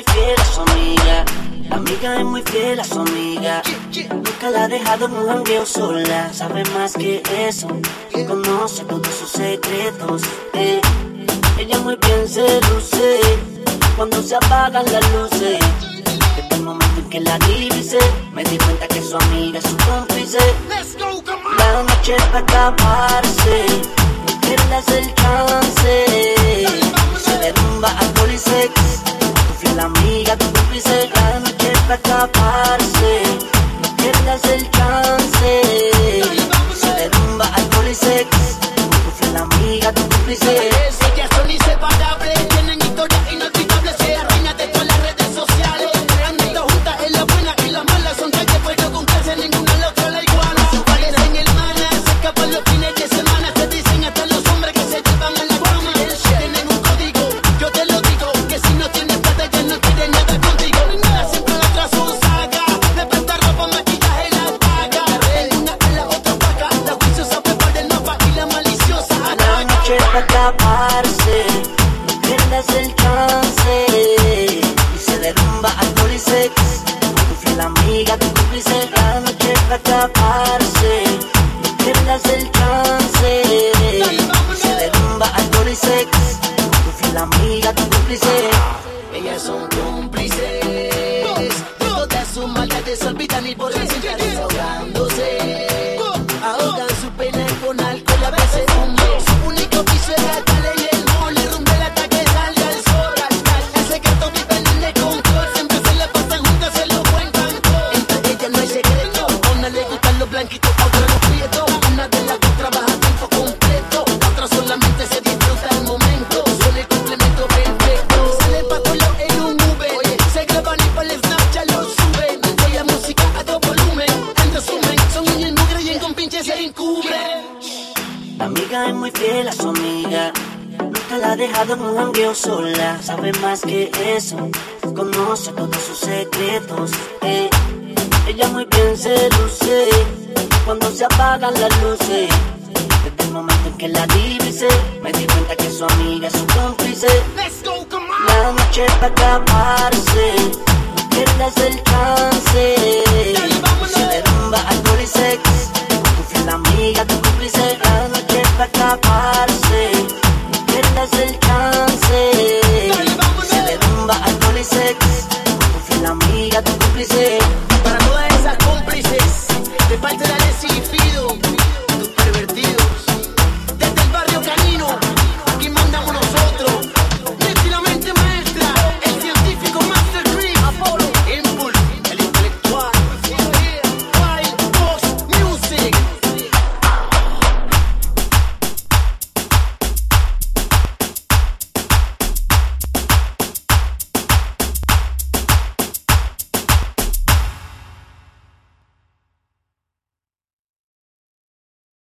fiel a su amiga. La amiga es muy fiel a su amiga. Nunca la ha dejado en un jangueo sola. Sabe más que eso, conoce todos sus secretos. Ella muy bien se luce cuando se apagan las luces. Desde el momento en que la divisé, me di cuenta que su amiga es su cómplice. La noche para acabarse, no pierdas el chance. Se derrumba alcohol y sex, tu fiel amiga, tu cómplice. La noche para acabarse, no pierdas el chance. Se derrumba alcohol y sex, tu fiel amiga, tu cómplice. Ellas son inseparables, tienen historias inolvidables, se arruinan de todas las redes sociales. Han estado juntas en la buena y la mala, son calles pero con clase, ninguna la otra la iguala. Parecen hermanas, se escapan los fines de semana, se dicen hasta los hombres que se llevan a la cama. Tienen un código, yo te lo digo, que si no tienes plata ya no quieren nada contigo. Siempre la otra son saga, le falta ropa, maquillaje, la paga. Una a la otra paga, la juiciosa prepara el mapa y la maliciosa ataca. La noche para acabarse, no pierdas el chance. Y se derrumba alcohol y sex, tu fiel amiga, tu cómplice. La noche para acabarse, no pierdas el chance. Y se derrumba alcohol y sex, tu fiel amiga, tu cómplice. Ellas son cómplices de todas sus maldades, se olvidan y por eso están desahogándose. Ahogan su pena con alcohol, a veces humo. Su único vicio es gastarle y el mole, rumbe hasta que salga el sol. El secreto viven en el control, siempre se la pasan juntas, se lo cuentan todo. Entre ellas no hay secreto, a una le gustan los blanquitos, a otra los prietos. Una de las dos trabaja a tiempo completo, la otra solamente se disfruta el momento. Son el complemento perfecto. Salen pa' colar en un Uber, oye, se graban y para el Snapchat lo suben. Oye, música a todo volumen, en resumen, son niños mugre y en compinche se encubren. La amiga es muy fiel a su amiga. Nunca la ha dejado en un jangueo sola. Sabe más que eso, conoce todos sus secretos. Ella muy bien se luce cuando se apagan las luces. Desde el momento en que la divisé, me di cuenta que su amiga es su cómplice. La noche para acabarse, no pierdas el chance. Se derrumba alcohol y sex, tu fiel amiga, tu cómplice. La noche para acabarse.